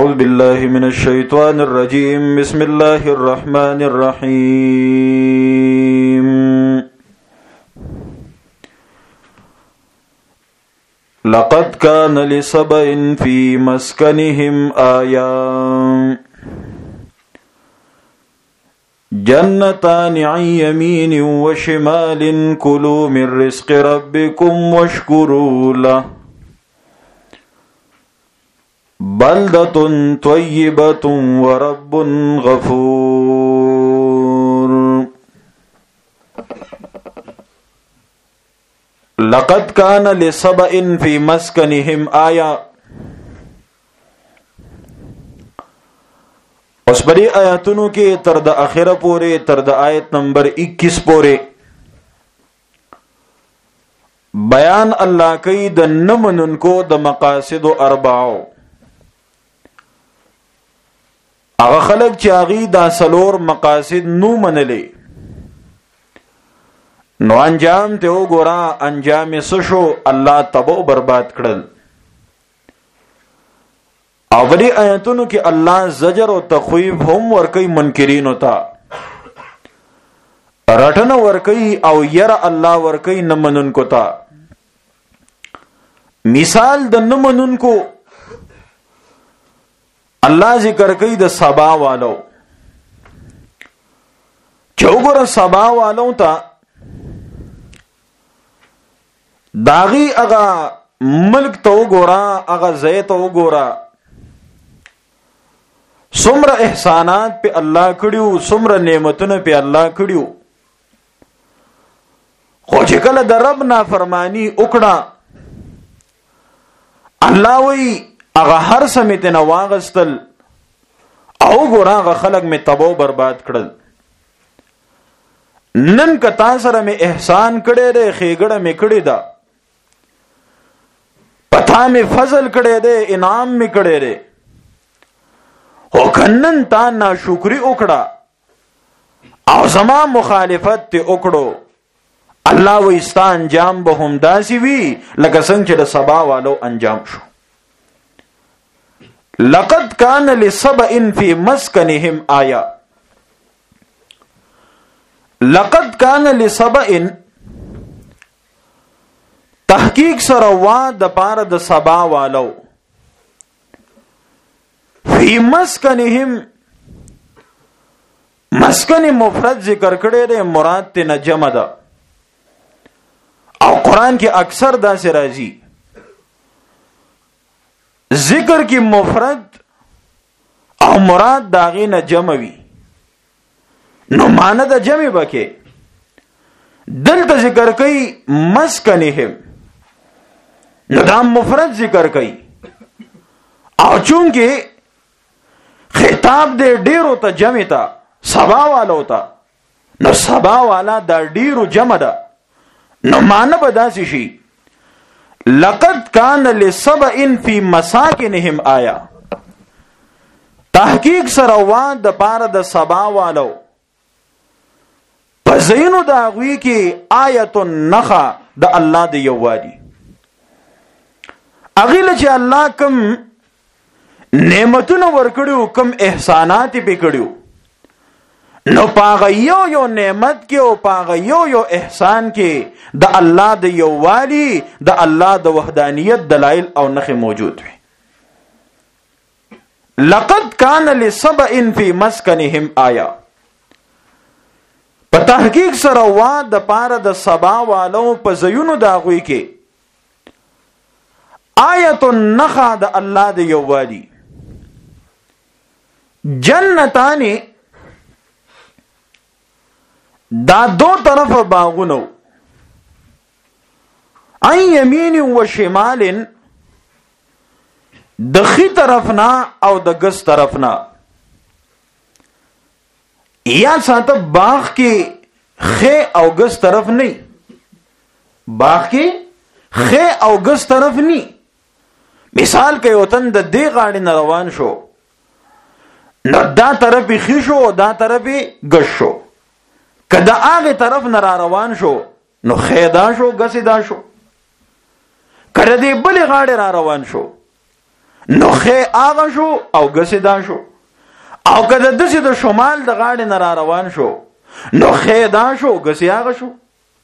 أعوذ بالله من الشيطان الرجيم بسم الله الرحمن الرحيم لقد كان لسبإ في مسكنهم آية جنتان عن يمين وشمال كلوا من رزق ربكم واشكروا له بلدة طيبة ورب غفور. لقد كان لسبإ في مسكنهم آية. اس بڑی آیاتونو کې تر د اخره پورې تر د آیت نمبر 21 پورې بیان الله کوي د نمنونکو د مقاصد اربعو. هغه خلک چې هغه دا سلور مقاصد نو منلې نو انجام ته وګوره، انجام یې څه شو؟ الله تباہ برباد کړل. اولی آیتونو کې الله زجر او تخویف هم ورکوي منکرین ہوتا رټنه ورکوي او ير الله ورکوي نمنونکو ته. مثال د نمنونکو الله ذکر کوي د سبا والو. چوغره سبا والو ته داغي اغا ملک ته وګورا، اغا زیت وګورا، څومره احسانات په الله کړیو، څومره نعمتونه په الله کړیو. خو چې کله د رب نافرمانی وکړه الله وی اغه هر سمته نه واغستل او ګورا هغه خلق می تباہ برباد کړل. نن کتا سره می احسان کړي دې، خېګړه می کړي دا، پتا می فضل کړي دې، انعام می کړي دې، او کنن تا ناشکری وکړه او زما مخالفت ته وکړو، الله و استا انجام به هم داسي وی لکه څنګه چې د سبا والو انجام شو. لقد كان لسبإ في مسكنهم آية. لقد كان لسبإ تحقیق سره وا د پاره د سبا والو. فی مسکنهم مسکن مفرد ذکر کړي دي، مراد ته نه جمع ده او قران کې اکثر دا سه راځي ذکر کې مفرد او مراد داغه نه جمع وي، نو معنی د جمع بکې دلته ذکر کوي مسکنهم، نو دا مفرد ذکر کوي او چونکه خطاب دې ډیرو ته جمع تا سبا والو ته، نو سبا والا دا ډیرو جمع ده، نو معنی به داسې شي لقد كان لسبإ في مساكنهم آية. تحقیق سره وا د پاره د سبا والو په زینو دا غوي کې آیت النخا د الله د یووالي. اغیل چې الله کوم نعمتونه ورکړو، کوم احسانات په کړو، نو پاغه یو نعمت کې او پاغه یو احسان کې د الله د یووالي، د الله د وحدانیت دلایل او نخې موجود وي. لقد كان لسبإ في مسكنهم آية. په تحقیق سره وا د پاره د سبا والو په زینو دا غوي کې آیت النخا د الله د یووالي. جنتانی دا دو طرف باغونو، عن یمین و شمال، د خی طرفنا او د ګس طرفنا. یا ساته باغ کې خی او ګس طرف نه، باغ کې خی او ګس طرف نه. مثال کې وطن د دې غاړې نه روان شو، نو دا طرف خی شو، دا طرف ګس شو. کدا هغه طرف نه را روان شو نو خیدا شو، ګس دا شو. کړه دې بلې غاړې را روان شو نو خې هغه شو او ګسې دا شو. او که د دسې د شمال د غاړې نه را روان شو نو خې دا شو ګسې هغه شو.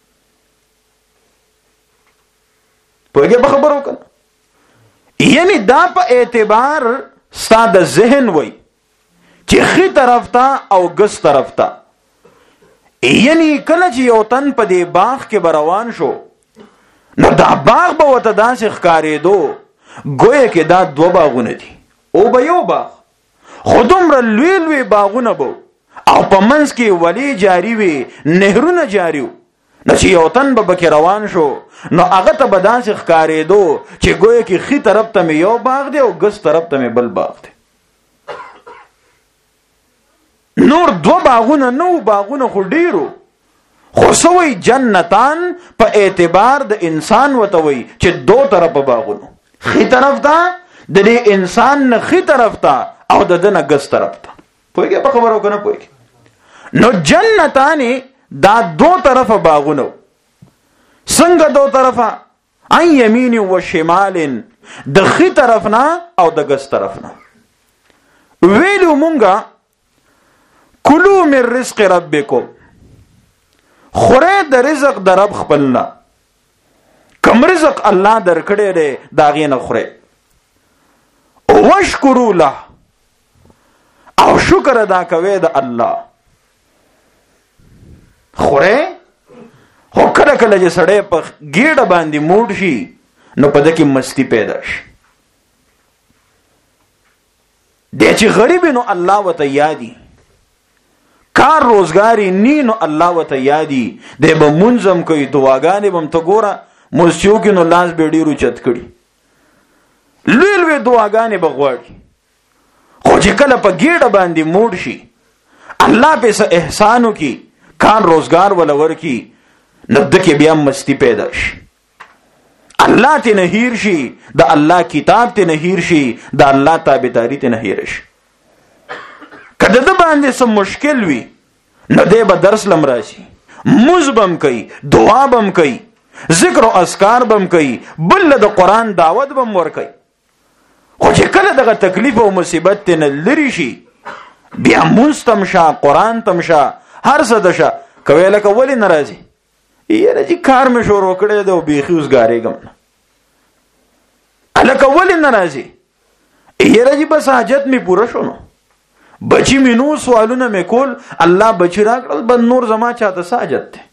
پوهېږې په خبرو کنه؟ یعنی دا په اعتبار ستا د ذهن وای چې خې طرف ته او ګس طرف ته. یعنی کله چې یو تن په دې باغ کې به روان شو نو دا باغ به ورته داسې ښکارېدو گویا کې دا 2 باغونه دي او به یو باغ، خو دومره لوی لوی باغونه به او په منځ کې ولی جاری وي، نهرونه جاری وو. نو چې یو تن به پکې روان شو نو هغه ته به داسې ښکارېدو چې گویا کې ښي طرف ته مې یو باغ دی او ګس طرف ته مې بل باغ دی. نور 2 باغونه نو، باغونه خو ډیرو، خو سوی جنتان په اعتبار د انسان وته وي چې 2 طرفه باغونه، خي طرف ته د دې انسان نه خي طرف ته او د دنه ګس طرف ته. پوهېږې په خبرو کنه پوهېږې؟ نو جنتان دا 2 طرفه باغونه. څنګه 2 طرفه؟ ان یمین و شمال، د خي طرف نه او د ګس طرف نه. ویلو مونږه کلو من رزق ربکم، خوره د رزق د رب خپلنا. کم رزق الله درکړی دی دا غي نه خوره. واشکروا له، او شکر ادا کوي د الله. خوره خو کله کله چې سړی په ګیډه باندې موډ شي نو په دې کې مستی پیدا شي. د چې غریب نو الله وته یادي، کار روزګاری نی نو الله وته یادي، د به منظم کوي دعاګانې بم ته ګوره مسیو کې نو لاس به ډیرو چت کړي، لوی لوی دعاګانې به غواړي. خو چې کله په ګیډه باندې موډ شي الله په څه احسانو کې کار روزګار ولا ورکی نو دکې بیا مستی پیدا شي. الله ته نه هیر شي، د الله کتاب ته نه هیر شي، د الله تابعداري ته نه هیر شي. کله د باندې سم مشکل وي نو دې به درس لم راشي، موز بم کوي، دعا بم کوي، ذکر او اذکار بم کوي، بل د قران دعوت بم ور کوي. خو چې کله دغه تکلیف او مصیبت ته نه لری شي بیا مستمشا قران تمشا هر څه دشه کوي لکه ولی ناراضي یاره چې کار مې شروع کړی دی او بیخي اوس ګارېږم نه الکه ولی ناراضي یاره چې بس حاجت مې پوره شو نو بچی مې نو سوالونه مې کول الله بچی راکړل بل نور زما چاته څه حاجت دی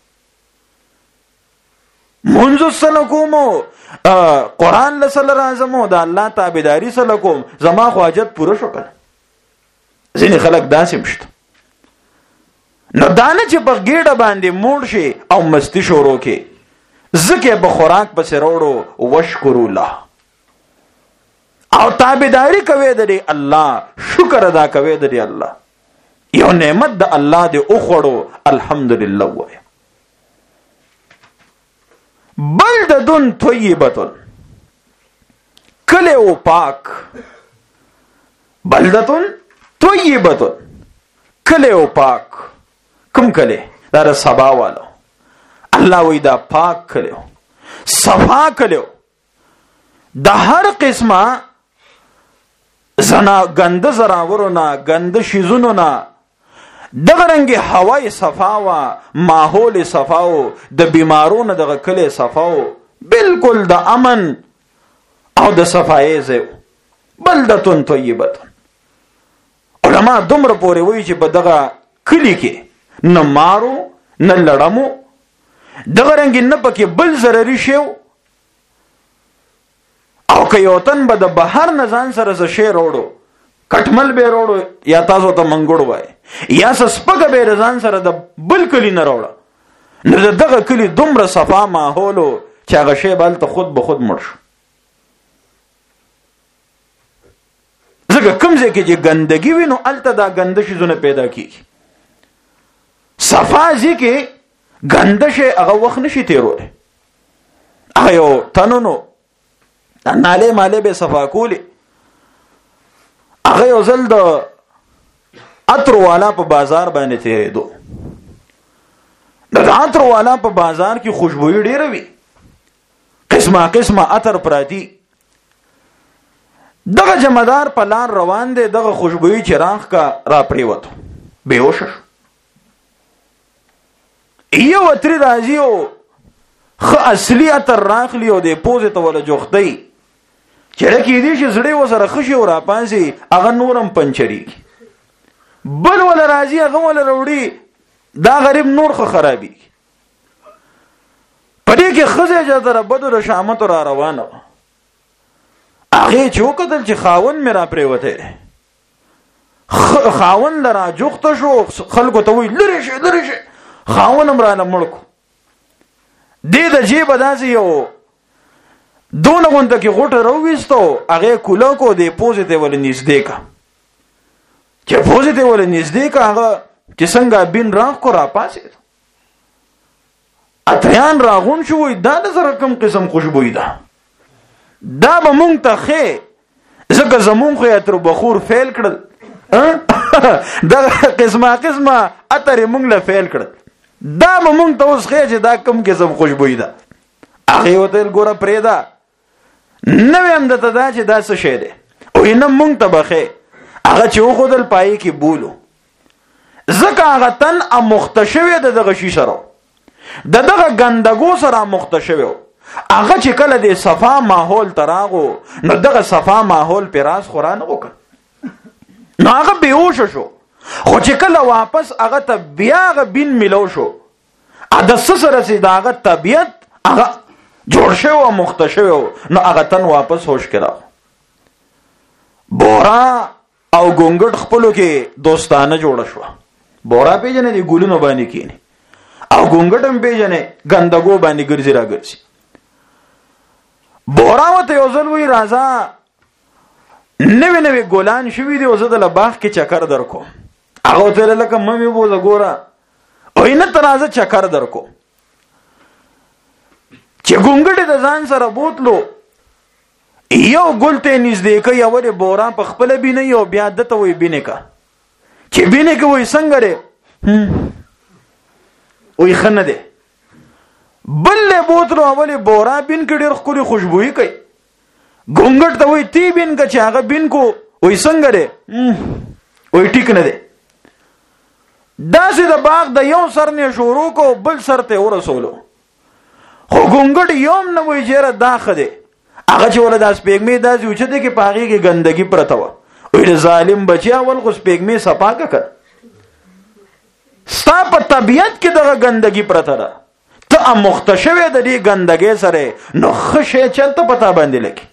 منځ سره کومو قران لسل راځمو د الله تابعداري سره کوم زما خو حاجت پوره شو کړه. ځینې خلک داسې مشته نو دانه چې په ګیډه باندې موړ شي او مستی شروع کې ځکه به خوراک پسې وروړو وشکرو له او تابعداري کوي د الله، شکر ادا کوي د الله. یو نعمت د الله دی او خوړو الحمدلله وای. بلدتون طیبتون، کلی او پاک. بلدتون طیبتون، کلی او پاک. کم کلی؟ دا سبا والو. الله وی دا پاک کلیو، صفا کلیو، دا هر قسمه زنا گنده زراورونه گنده شیزونونه دغه رنګ هوای صفاوا، ماحول صفاو، د بیمارونو دغه کلی صفاو، بالکل د امن او د صفای ځای. بلدتون طیبتون. علما دومره پورې وایي چې په دغه کلی کې نه مارو نه لړمو، دغه رنګ نه پکې بل ضرري شیو، او که یو تن به د بهر نه ځان سره څه شی راوړو، کټمل به راوړو یا تاسو ته منګوړ وای یا سپکه به ځان سره د بل کلی نه راوړو، نو دغه کلی دومره صفا ماحولو چې هغه شی به هلته خود به خود مړ شو. ځکه کوم ځای کې چې ګندګي وي نو هلته دا ګنده شیزونه پیدا کېږي. صفا ځای کې ګنده شی هغه وخت نشي تېرولی. هغه یو تنونو ناله ماله به صفا کولی. هغه یو ځل د عطر والا په بازار باندې تیرېدو. د عطر والا په بازار کې خوشبوئی ډیره وي، قسمه قسمه عطر پراتی. دغه جمعدار په لار روان دی، دغه خوشبوئی چراغ کا را پریوتو، بیهوش شو. یو اتری راځي او خ اصلي اتر راخلی او د پوزې ته ولا جوختی چېرې کې دې چې زړې وسره خشي او را پانسي هغه نورم پنچري بل ولا راځي هغه ولا وروړي، دا غریب نور خو خرابي. پدې کې خزه جزره بدو د شامت را روانه هغه چوکدل چې خاون میرا پریوته، خاون لرا جوخت شو، خلکو ته وی لری شي لری شي، خاون امرانه مړکو دې د جیب داسې یو دونه غونډه کې غوټه راوېستو، هغه کوله کو دې پوزټیو ول نږدې کا، چې پوزټیو ول نږدې کا هغه چې څنګه بین راخ کو را پاسې اتریان راغون شو، دا د سره کوم قسم خوشبوئی ده، دا به مونږ ته خې ځکه زمون خو اتر بخور فیل کړل دا قسمه اتر مونږ له فیل کړل، دا به مونږ ته اوس خې چې دا کوم قسم خوشبوئی ده. هغه وته ګوره پرېدا نو هم دته دا چې دا څه شی دی او نه مونږ ته بخې هغه چې وخدل پای کې بولو، ځکه هغه تن مختشوي دغه شی سره دغه ګندګو سره مختشوي، هغه چې کله د صفا ماحول تراغو نو دغه صفا ماحول پیراس قران وکړ نو هغه بیهوش شو، خو چې کله واپس هغه ته بیا هغه بین ملو شو، د سره سي داغه طبيعت هغه جوړ شو او مختشوي نو هغه تن واپس هوش کړه. بورا او ګونګټ خپلو کې دوستانه جوړ شو، بورا پیژنې دی ګولونو باندې کینی او ګونګټم پیژنې ګندګو باندې ګرځي را ګرځي. بورا وته یو ځل وی راځه نوی ګولان شوی دی او زه د باغ کې چکر درکو، هغه ته لکه مې بوزه ګوره او نه ترازه چکر درکو چې ګونګټ د ځان سره بوتلو یو ګلته نږدې کوي او د بورا په خپل بینه یو بیا دته وی بینه کا چې بینه کې وای څنګه لري وی خنه ده بل بوتلو اولی بورا بین کې ډېر خوري خوشبوئی کوي، ګونګټ ته وی تی بین کا چې هغه بین کو وی څنګه ده وی ټیک نه ده، داسې د باغ د یو سر نه شروع کو بل سر ته ورسولو، خو ګونګټ یوم نه وی چیرې داخه ده، هغه چې ول داس پیګمې داسې اوچته کې پاغي کې ګندګي پرته و، وی ظالم بچیا ول خو پیګمې صفاکه کړ، ستا په طبيعت کې دغه ګندګي پرته ده، ته مختشوي د دې ګندګي سره نو خشه چلته پتا باندې لکی.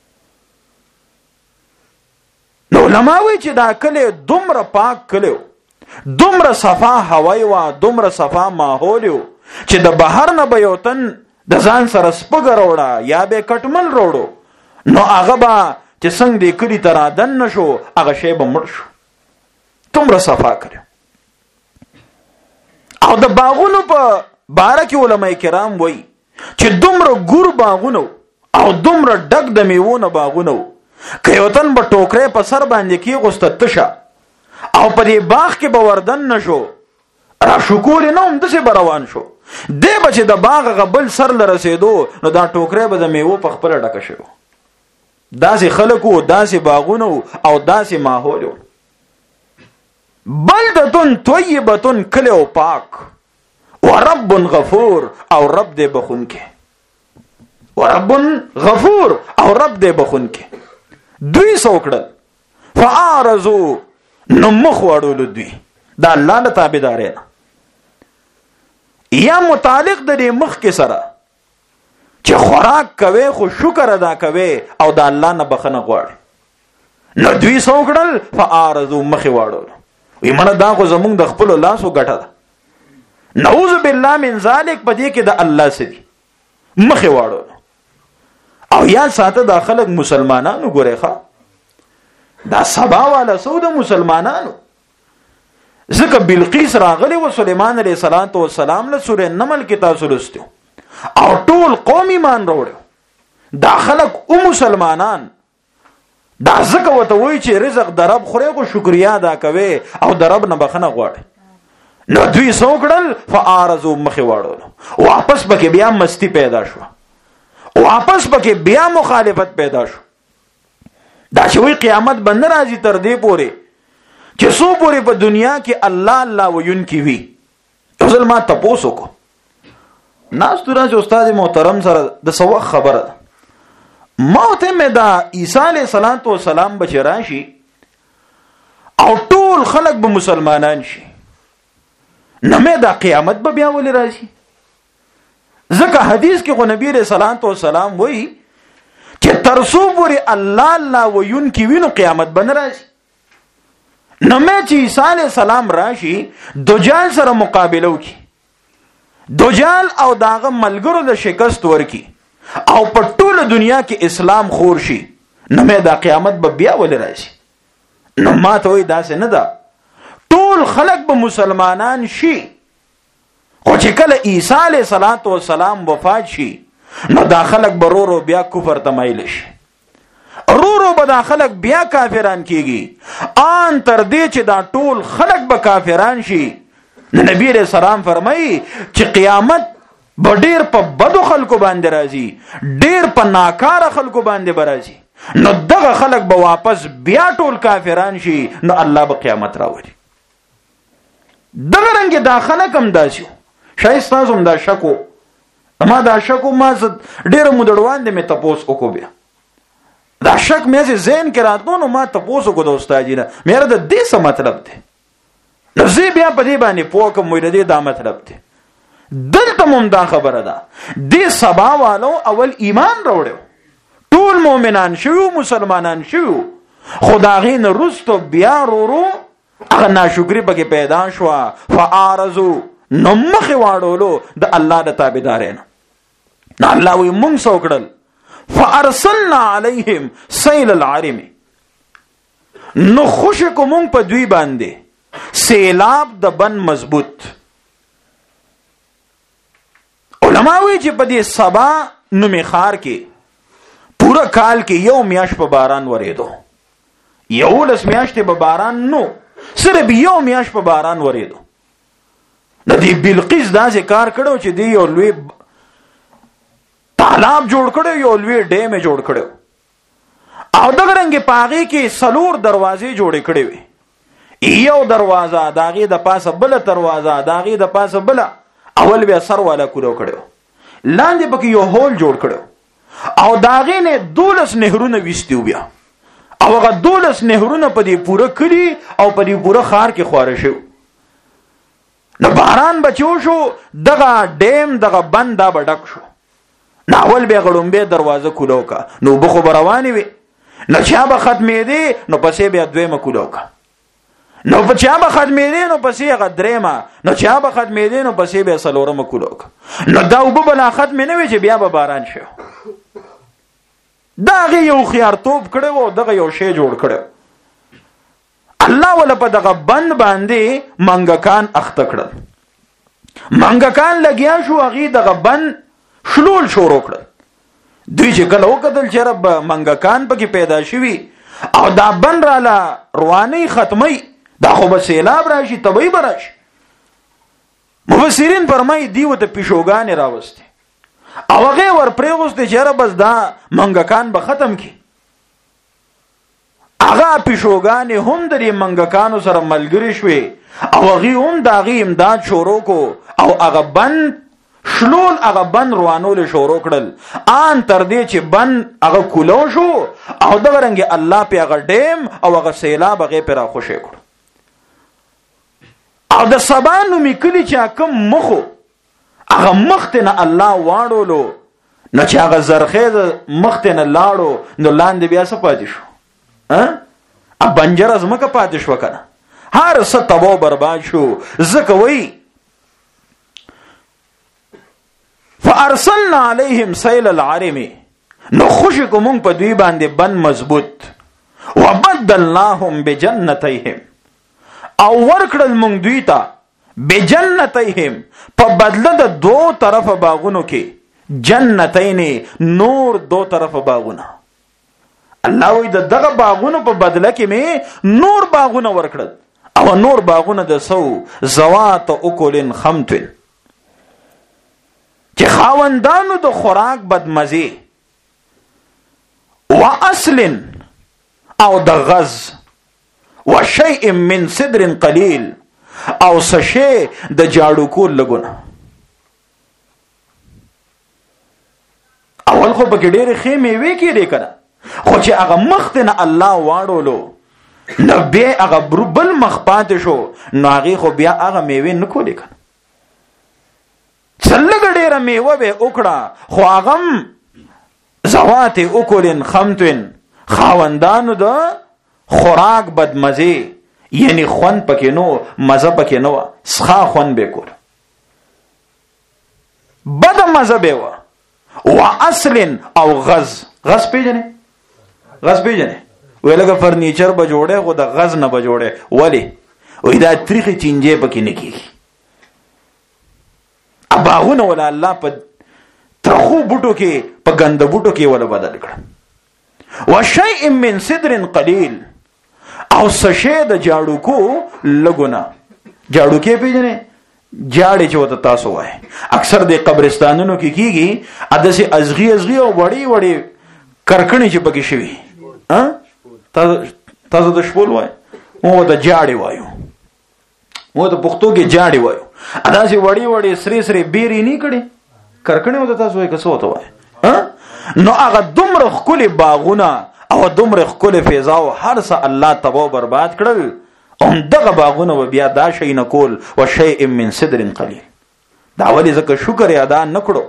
نو علماوی چې دا کله دومره پاک کلو، دومره صفا هوای وا، دومره صفا ماحول چې د بهر نه به یو تن د ځان سره سپګ وروړه یا به کټمل وروړو نو هغه به چې څنګه دې کلی ترادن نشو هغه شی به مړ شو، دومره صفا کړو. او د باغونو په باره کې علماء کرام وایي چې دومره ګور باغونو او دومره ډک د میوونه باغونو که یو تن به ټوکرې په سر باندې کې غوسته تشه او په دې باغ کې به وردن نشو را شکول نه هم دسې به روان شو، دی به چې د باغ غبل سر لرسېدو نو دا ټوکرې به د میوو په خپله ډکه شو. داسې خلکو، داسې باغونو او داسې ماحول. بلدتون طیبتون کلی او پاک ورب غفور او رب دې بخونکې، ورب غفور او رب دې بخونکې. دوی سوکړل فعارضو نو مخ وړولو دوی دا الله نه تابعداري یا متعلق د دې مخ کې سره چې خوراک کوي خو شکر ادا کوي او د الله نه بخنه غواړي، نو دوی سوکړل فعارضو مخ وړولو وی منه دا خو زمونږ د خپل لاسو ګټه ده، نعوذ بالله من ذلک. پدې کې د الله سړي مخ وړولو او یا ساته د خلک مسلمانانو ګورې ښا دا سبا والا سود مسلمانانو، ځکه بلقیس راغلی و سليمان عليه السلام له سورې نمل کې تاسو لستو او ټول قوم ایمان وروړو، دا خلک او مسلمانان دا ځکه وته وای چې رزق درب خوري خو شکریا ادا کوي او درب نه بخنه غواړي، نو دوی سوکړل فارزو مخې واړو، واپس پکې بیا مستی پیدا شو، واپس پکې بیا مخالفت پیدا شو. دا چې وی قیامت بند راځي تر دې پورې چې سو پورې په دنیا کې الله الله وین کی وی ځل ما تاسو کو ناس تر چې استاد محترم سره د سو خبره موت مې دا عیسی علیه السلام بچ راشي او ټول خلق به مسلمانان شي نه مې دا قیامت به بیا ولې راځي ځکه حدیث کې خو نبی رسول الله وایي چې ترسو پورې الله الله وین کی وینو قیامت بن راځي نه مې چې عیسی علیه السلام راشي دجال سره مقابله وکي دجال او داغه ملګرو د شکست ورکی او په ټوله دنیا کې اسلام خور شي نه مې دا قیامت به بیا ولې راځي نو ما ته وایي داسې نه ده ټول خلق به مسلمانان شي خو چې کله عیسی علیه السلام وفات شي نو دا خلق به رو بیا کفر ته مایل شي رو به دا خلق بیا کافران کیږي آن تر دې چې دا ټول خلق به کافران شي نبی رسول الله فرمایي چې قیامت به ډیر په بدو خلکو باندې راځي ډیر په ناکاره خلکو باندې برازي نو دغه خلق به واپس بیا ټول کافران شي نو الله به قیامت راوړي دغه رنګ داخله کم داسیو شاید تاسو هم دا شکو ما دا شکو ما ډیر مودړوان دې مې تپوس وکړو بیا دا شک مې ذهن کې راتلو نو ما تپوس وکړو د استاد جی نه مېره د دې څه مطلب دی نو زه بیا په دې باندې پوه کوم وې دې دا مطلب دی دلته مم دا خبره ده دې سبا والو اول ایمان راوړو ټول مؤمنان شو مسلمانان شو خداغین رستو بیا رو هغه ناشکری پکې پیدا شو فارزو نو مخ واړولو د الله د تابعدارین نو الله وي مونږ سوکړل فارسلنا علیهم سیل العرم نو خوش کوم په دوی باندې سیلاب د بن مضبوط علماء وی چې په دې سبا نومي خار کې پورا کال کې یو میاش په باران وریدو یو لس میاشتې په باران نو صرف یو میاش په باران وریدو د دې بلقیس دا ذکر کړو چې دی یو لوی تالاب جوړ کړو یو لوی ډیم جوړ کړو او دغه رنګ پاغي کې سلور دروازې جوړې کړې وي یو دروازه داغه د پاسه بل دروازه داغه د پاسه بل اول بیا سر والا کولو کړو لاندې پکې یو هول جوړ کړو او داغه نه 12 نهرونه وستیو بیا او هغه 12 نهرونه په دې پوره کړي او په دې پوره خار کې خواره شو نو باران بچو شو دغه ډیم دغه بند دا بډک شو ناول به غړومبه دروازه کولو کا نو بخو رواني وي نو چا به ختمې دي نو پسې بیا دویمه کولو کا نو په چا به ختمې دي نو پسې هغه دریمه نو چا به ختمې دي نو پسې بیا سلورمه کولو کا نو دا وب بلا ختمې نه وي چې بیا به باران شي داغه یو خيار توپ کړو دغه یو شی جوړ کړو الله ولا په دغه بند باندې منګکان اخته کړل منګکان لګیا شو هغه دغه بند شلول شروع کړل دوی چې کله وکدل چې رب منګکان پکې پیدا شوي او دا بند رالا رواني ختمي دا خو به سیلاب راشي طبيعي برش مفسرین فرمایي دیو ته پیشوګان راوستي او هغه ور پریغوسته چې رب بس دا منګکان به ختم کی هغه پیشوګان هم درې منګکانو سره ملګری شوي او هغه هم داغي امداد شروع کو او هغه بند شلول هغه بند روانول شروع کړل ان تر دې چې بند هغه کولو شو او دغه رنګ الله په هغه ډیم او هغه سیلاب هغه پر خوشی کړ او د سبانو میکلی چې کوم مخو هغه مختنه الله واړولو نو چې هغه زرخه مختنه لاړو نو لاندې بیا څه پاتې شو ا بنجر از مکه پاتې شو کنه هر څه تباہ برباد شو زکه وی فارسلنا عليهم سيل العرم نو خوش کوم په دوی باندې بن مضبوط وبدلناهم بجنتيهم او ورکړل مونږ دوی ته بجنتيهم په بدله د دوه طرف باغونو کې جنتین نور دو طرف باغونه الله وی دغه باغونو په بدله کې می نور باغونه ورکړل او نور باغونه د سو زوات اکلن خمتن چې خاوندانو د خوراک بدمزه و اصلن او د غز وشیء من صدر قلیل او سشه د جاړو کول لګونه. اول خو بګ ډېر خېمې وې کېږي کنه، خو چې هغه مخ ته نه الله واړولو نو بیا هغه بل مخ پاتې شو، نو هغه خو بیا هغه میوه نه کولې کنه. څلګ ډېر میوه به وکړه خو هغه زوات اکلن خمتن خاوندانو د خوراک بدمزه، یعنی خون پکې نو مزه پکې نو، سخا خون به کول بد مزه به و. واصل او غز پیژنې غز پیژنې ولګه فرنیچر به جوړه خو د غز نه به جوړه، ولی وې دا تاریخي چینجه پکې نه کیږي. اباغونه ولا الله په ترخو بوټو کې په ګند بوټو کې ولا بدل کړ. وشیء من صدر قلیل او سشه د جاړو کو لګونه. جاړو کې پیژنې جاړې چې وته تاسو وای اکثر د قبرستانونو کې کیږي ادسه ازغي او وړي کرکنې چې پکې شوی تاسو د شپول وای مو د جاړې وایو، مو د پښتو کې جاړې وایو. اداسه وړي سری بیرې نه کړي کرکنې وته تاسو وای کسو وته وای. نو هغه دومره خولي باغونه او دومره خولي فضا او هر څه الله تبا برباد کړل. دغه باغونه و بیا دا شي نه کول او شیء من صدر قلیل. دا ولی زکه شکر ادا نکړو.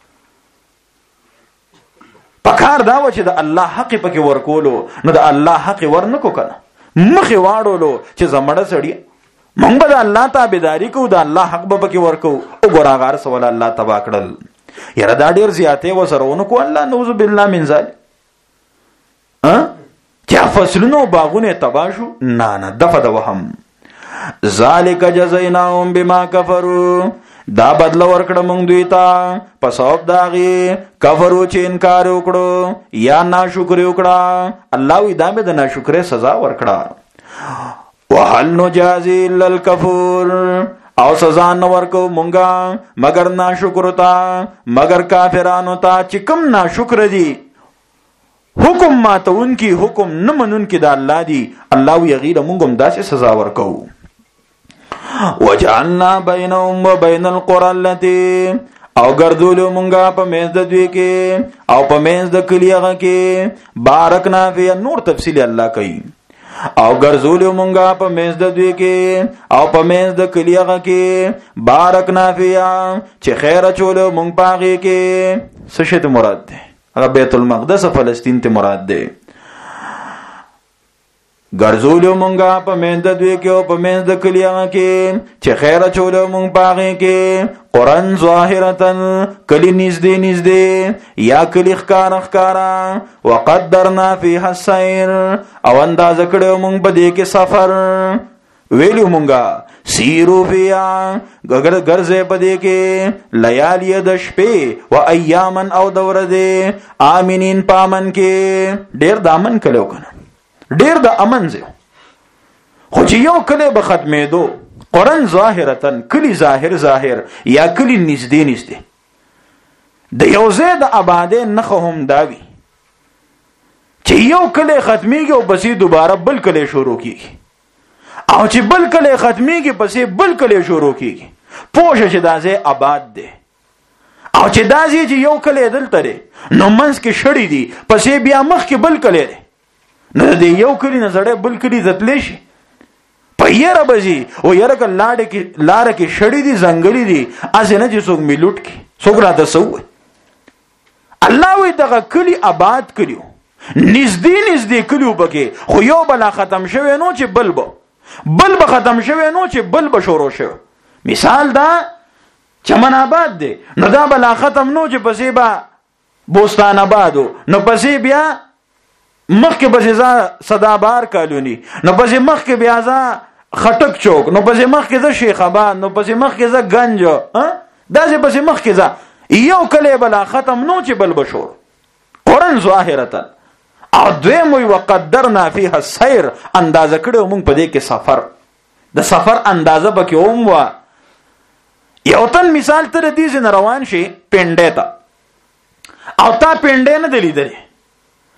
پکار دا و چې د الله حق پکې ورکولو، نو د الله حق ورنکو کنه مخې واړولو چې زمړه سړی مونږ به د الله تابعداري کوو، د الله حق به پکې ورکو. او ګراغار سوال الله تبا کړل. یاره دا ډیر زیاته و سره ونکو الله نعوذ بالله من ذلک. چا فصلونو باغونه تباشو نه دفع د وهم. ذالک جزایناهم بما کفروا، دا بدل ورکړه مونږ دوی ته په سبب داغي کفرو چې انکار وکړو یا ناشکری وکړه. الله وی دا به د ناشکری سزا ورکړه. وهل نجازي الا الكفور، او سزا نه ورکو مونږه مگر ناشکر تا، مگر کافرانو ته چې کوم ناشکر دي، حکم ماتون کی حکم نه منون کی دا الله دی. الله وی غیر مونږ هم داسې سزا ورکو. وجعلنا بينهم وبين القرى التي، او ګرځولو مونږه په مېز د دوی کې او په مېز د کلیغه کې بارکنا فی. نور تفصیل الله کوي. او ګرځولو مونږه په مېز د دوی کې او په مېز د کلیغه کې بارکنا فی، چې خیر چولو مونږ پاغي کې. څه شی ته مراد ده؟ هغه بیت المقدس فلسطین ته مراد ده. ګرځولو مونږه په مېز د دوی کې او په مېز د کلیغه کې چې خیر چولو مونږ پاغي کې قرآن ظاهرتن کلی نزدې یا کلی ښکارا وقدرنا فيها السير، او اندازه کړو مونږ په دې کې سفر. ویلو مونږه سیرو فیا ګرځه په دې کې لیالی د شپې و ایامن او د ورځې امنین پامن کې. ډیر د امن کلو کنه، ډیر د امن زه خو چې یو کله به ختمېدو. قرآن ظاهرتن کلی ظاهر یا کلی نزدې د یو ځای د آبادې نخه هم داوي چې یو کله ختمېږي او پسې دوباره بل کله شروع کیږي، او چې بل کله ختمېږي پسې بل کله شروع کیږي. پوه چې دا ځای آباد دی، او چې دا ځای چې یو کله دلته دی نو منځ کې شړې دي، پسې بیا مخ کې بل کله دی، نو د یو کلی نه زړه بل کلی ځتلی شي په یره بزي. او یره ک لار کې شړې دي ځنګلې دي، اسې نه چې څوک میلوټ کی څوک راته سوې. الله وی دغه کلی آباد کړیو، نږدې کلیو پکې، خو یو بلا ختم شوی نو چې بل به ختم شوی نو چې بل به شروع شوی. مثال دا چمن آباد دی، نو دا بلا ختم نو چې پسې به بوستان آبادو، نو پسې بیا مخکې بسې صدابار کالونی، نو پسې مخکې بیا خټک چوک، نو پسې مخکې شیخ آباد، نو پسې مخکې گنج، داسې پسې مخکې یو کلی بلا ختم نو چې بل بشور. قرآن ظاهرتن. او دویم وی وقدرنا فيها السير، اندازه کړو مونږ په دې کې سفر. د سفر اندازه پکې اوم وا. یو تن مثال تر دې نه روان شي پنډه ته، او تا پنډه نه دلی درې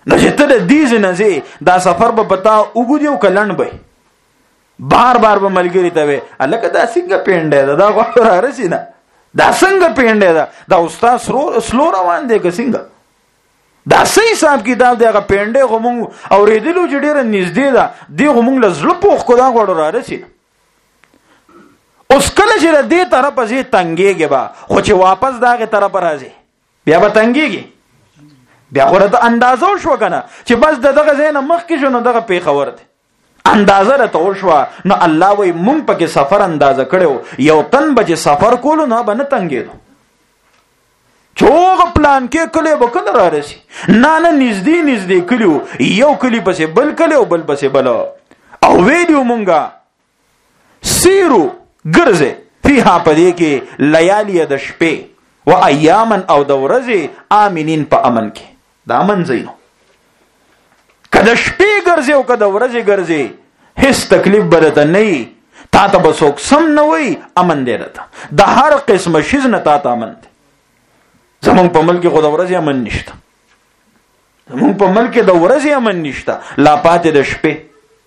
نو چې ته د دې ځنه دا سفر به پتا وګوري او کلن به بار بار به ملګری ته وي الکه دا څنګه پیندې دا غوړه رسینا دا څنګه پیندې دا استاد سلو روان دی که څنګه دا صحیح حساب کتاب دی هغه پیندې غمون او ریدلو چې ډیره نږدې ده دی غمون لزړه پوخ کو دا غوړه رسینا اوس کله چې دې طرف ځي تنګيږي با خو چې واپس داغه طرف راځي بیا به تنګيږي بیا ورته اندازو شو کنه چې بس دغه زین مخ کې شنو دغه پیښور دی اندازه را تول شو نو الله وي مونږ پکې سفر اندازه کړو یو تن بچ سفر کولو نه بنه تنګېدو چوغ پلان کې کله به کله را رسي نه نږدې کلیو یو کلی پسې بل کلیو بل پسې بل او ویډیو مونږه سیرو ګرځه فيها پدې کې لیالی د شپې و ایامن او د ورځې امنین په امن کې دا امن زینو کله شپې ګرځي او کله ورځې ګرځي هیڅ تکلیف برته نه تا ته بسوک سم نه وي امن دی رته د هر قسم شیز نه تا ته امن دی زمون په ملک خو د ورځې امن نشته زمون په ملک د ورځې امن نشته لا پاتې د شپې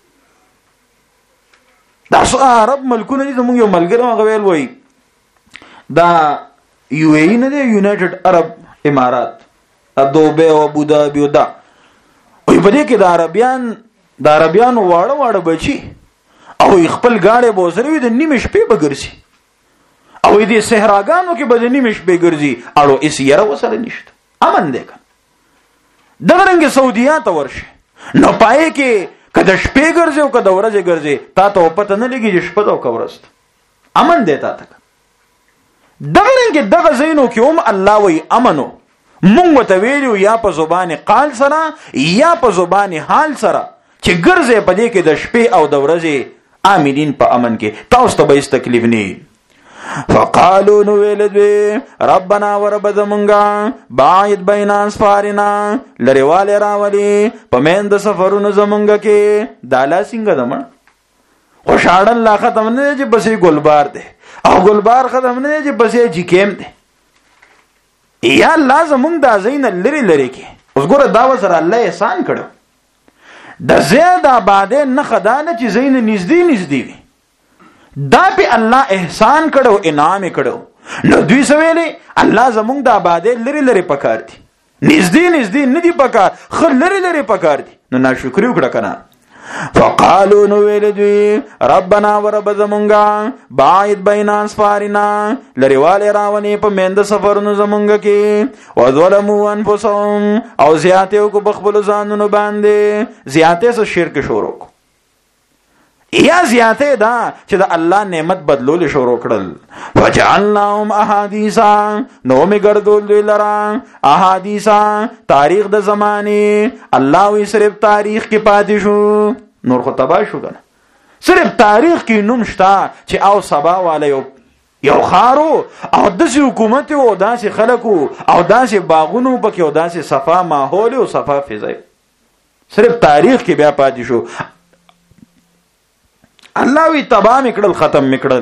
دا عرب ملکونه دي زمونږ یو ملګری هغه ویل وای دا یو ای نه دی یونایټډ عرب امارات دوبه او ابوظبي دا وای په دې کې د عربیان واړه بچي او خپل گاړي بوزروي د نیمه شپې بګرسي او دې صحراګانو کې به د نیمه شپې ګرځي اړو اس یره وسره نشته امن دی دغه رنګ سعودیا ته ورشه نو پای کې کله شپې ګرځي او کله ورځې ګرځي تا ته پته نه لګي چې شپه او کورست امن دی تا ته دغه رنګ دغه زینو کې هم الله وی امنو مونږ ته ویلو یا په زبان قال سره یا په زبان حال سره چې ګرځي په دې کې د شپې او د ورځې امنین په امن کې تاسو ته به تکلیف نه فقالوا نویلدوی ربنا ورب زمونگا باید بین اسفارنا لروالی راولی پمیند سفرون زمونگا که دالا سنگا دمن خوشاڑن لا ختم نه جی بسی گلبار ده او گلبار ختم نه جی بسی جیکیم ده یا اللہ زمونگ دا زین لری که اس گور داو سر اللہ احسان کرو دا زید آباده نخدانه چی زین نزدی وی دا په الله احسان کړو انعام کړو نو دوی سویلې الله زمونږ د آباده لری پکار دي نږدې نه دي پکار خل لری پکار دي نو ناشکری وکړه کنه فقالو نو ویل دوی ربنا ورب زمونږه باید بین اسفارنا لریواله راونی په مند سفرونو زمونږه کې او ظلموا انفسهم او زیاته کو بخبل ځانونو باندې زیاته سره شرک شروع یا زیاته دا چې د الله نعمت بدلول شروع کړل وجعلناهم احادیثا نو می ګرځول دوی لرا احادیثا تاریخ د زمانه الله وی صرف تاریخ کې پاتې شو نور خو تبا شو کنه صرف تاریخ کې نوم شتا چې او سبا والے یو خارو او داسې حکومت او داسې خلکو او داسې باغونو پکې او داسې صفا ماحول او صفا فضا صرف تاریخ کې بیا پاتې شو الله وی تبا میکړل ختم میکړل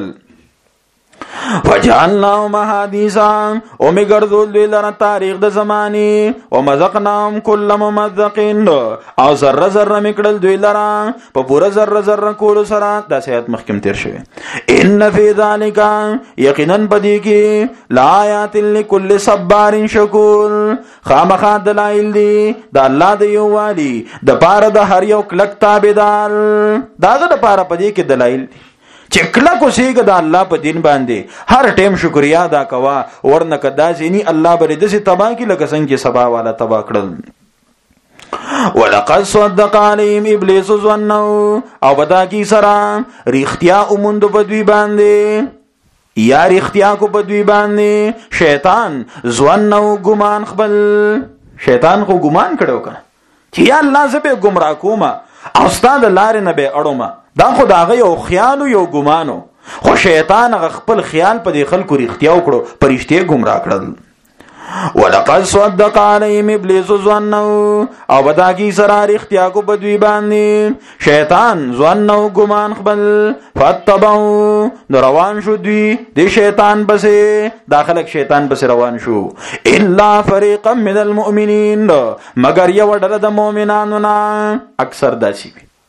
وجعلناهم احاديثا او می ګرځول دوی لره تاریخ د زمانه او مزقناهم كل ممزقين او ذره میکړل دوی لره په پورا ذره کول سره د سیات محکم تیر شوی ان فی ذلک یقینا بدی کی لا آیات لكل صبار شکور خامخ دلائل دی د الله د یو والی د پاره د هر یو کلک تابعدار داغه د پاره پدی کی دلائل دی چې کله کو سیګه د الله په دین باندې هر ټیم شکریا ادا کوا ورنه کدا زینی الله بری د سي تبا کی لکه څنګه سبا والا تبا کړل ولقد صدق عليهم ابلیس ظنوا او بدا کی سرا ریختیا اومند په دوی باندې یا ریختیا کو په دوی باندې شیطان ظنوا ګمان خپل شیطان خو ګمان کړو کنه چې یا الله زبه گمراه کوما او استاد لار نه به اړوما دا خو داغه یو خیال یو ګمانو خو شیطان خپل خیال په دې خلکو ریختیا وکړو پرشته گمراه کړل ولقد صدق عليهم ابلیس ظنه او بدا کی سرار اختیا کو بدوی باندې شیطان ظنه ګمان خپل فتبعوا روان شو دوی د شیطان بسې داخلك شیطان بسې روان شو الا فريقا من المؤمنين مگر یو ډله د مؤمنانو نه اکثر داسي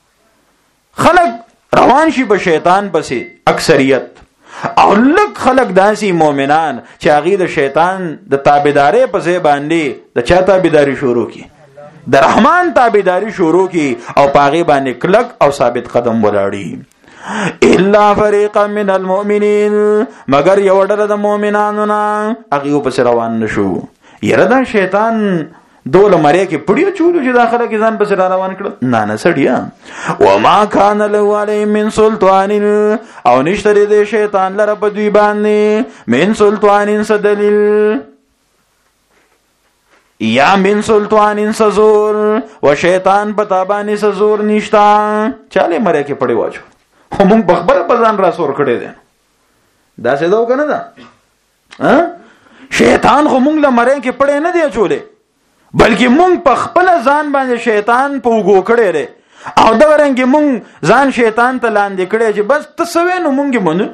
خلق روان شي په شیطان بسې اکثریت او لک خلق داسي مؤمنان چې هغه د شیطان د تابعداري په ځای باندې د چا تابعداري شروع کی د رحمان تابعداري شروع کی او پاغي باندې کلک او ثابت قدم ولاړی الا فريقا من المؤمنين مگر یو ډله د مؤمنانو نه هغه په روان نشو یره دا شیطان دوله مریه کې پړیو چولو چې داخله کې ځان بس روان کړ نه نه سړیا وما كان له عليهم من سلطان او نشته دې شیطان لره په دوی باندې من سلطان سدلیل یا من سلطان سزور و شیطان پتا باندې سزور نشتا چاله مریه کې پړی واچو هم بخبر بزان را سور کړي دي دا څه دا کنه دا شیطان خو مونږ له مریه کې پړی نه دی چولې بلکې مونږ په خپل ځان باندې شیطان په وګو کړی دی او دا رنګ مونږ ځان شیطان ته لاندې کړی چې بس تسوي نو مونږ منو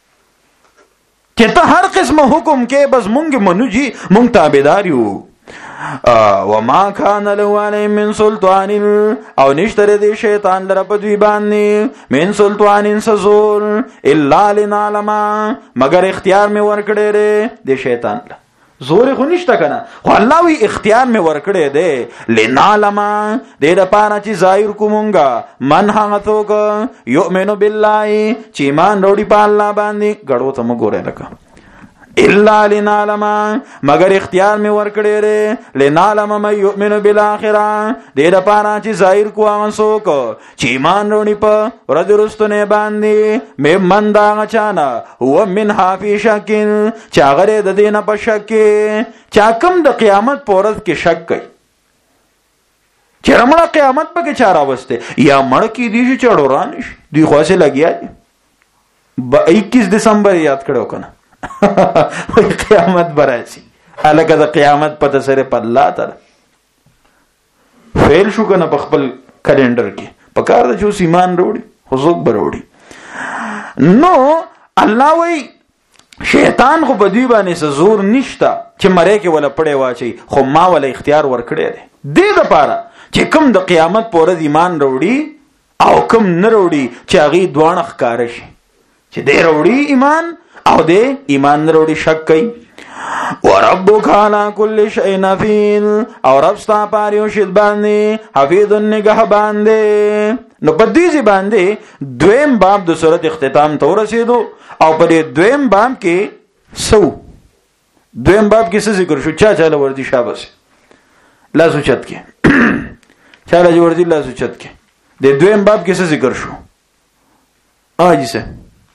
چې ته هر قسمه حکم کې بس مونږ منو جی مونږ تابعدار یو وما كان له عليهم من سلطان او نشتره دی شیطان لره په دوی باندې من سلطان سزور الا لنعلم مگر اختیار می ورکړی دی شیطان له زور خو نشته کنه خو الله وی اختیار می ورکړی دی لنعلم دې د پاره چې ظاهر کومونګه من هغه څوک یؤمن بالله چې ایمان وروړي په الله باندې غړو ته مګوره لکه الا لنعلم مگر اختیار می ورکړی دی لنعلم من یؤمن بالاخره دې د پاره چې ظاهر کو هغه څوک چې ایمان وروړي په ورځ وروستونه باندې مې من دا غچانا هو من حافی شکین چې هغه د دینه په شک کې چا کوم د قیامت په ورځ کې شک کوي چې رمړه قیامت په کې چا راوسته یا مړ کې دي چې چړوران شي دوی خاصه لګیا دي 21 دسمبر یاد کړو کنه قیامت براشي الکه د قیامت په سره په الله تعالی فیل شو کنه په خپل کلندر کې په کار د جو ایمان وروړي حضور بروړي نو الله وی شیطان خو په دوی باندې زور نشتا چې مړی کې ولا پړې واچي خو ما ولا اختیار ورکړی دی دې لپاره چې کوم د قیامت په ورځ ایمان وروړي او کوم نه وروړي چې هغه دوه ښکار شي چې دې وروړي ایمان او دې ایمان وروړي شک کوي وربک علی کل شیء حفیظ او رب ستا پر یو شی باندې حفیظ نگاه باندې نو په دې باندې دویم باب د سورۃ اختتام ته ورسېدو او په دې دویم باب کې دویم باب کې څه ذکر شو چاله وردي شاباس لا سوچت کې چاله وردي لا سوچت کې د دویم باب کې څه ذکر شو اجي سه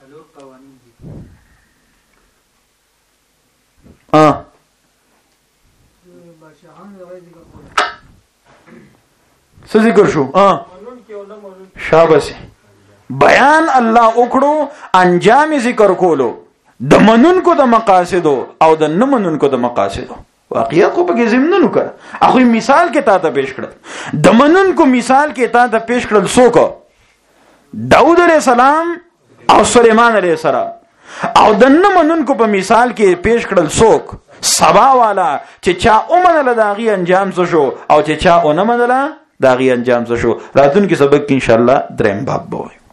څه ذکر شو شاباس بیان الله وکړو انجام ذکر کولو د منونکو د مقاصد او د نه منونکو د مقاصد واقعیا خو په زمینونو کړه اخو مثال کې تا ته پیش کړل د منونکو مثال کې تا ته پیش کړل څوک داود علیہ السلام او سليمان علیہ السلام او د نه منونکو په مثال کې پیش کړل څوک سبا والا چې چا اومنه داغي انجام څه شو او چې چا اونمنه داغي انجام څه شو راتون کې سبق ان شاء الله دریم باب به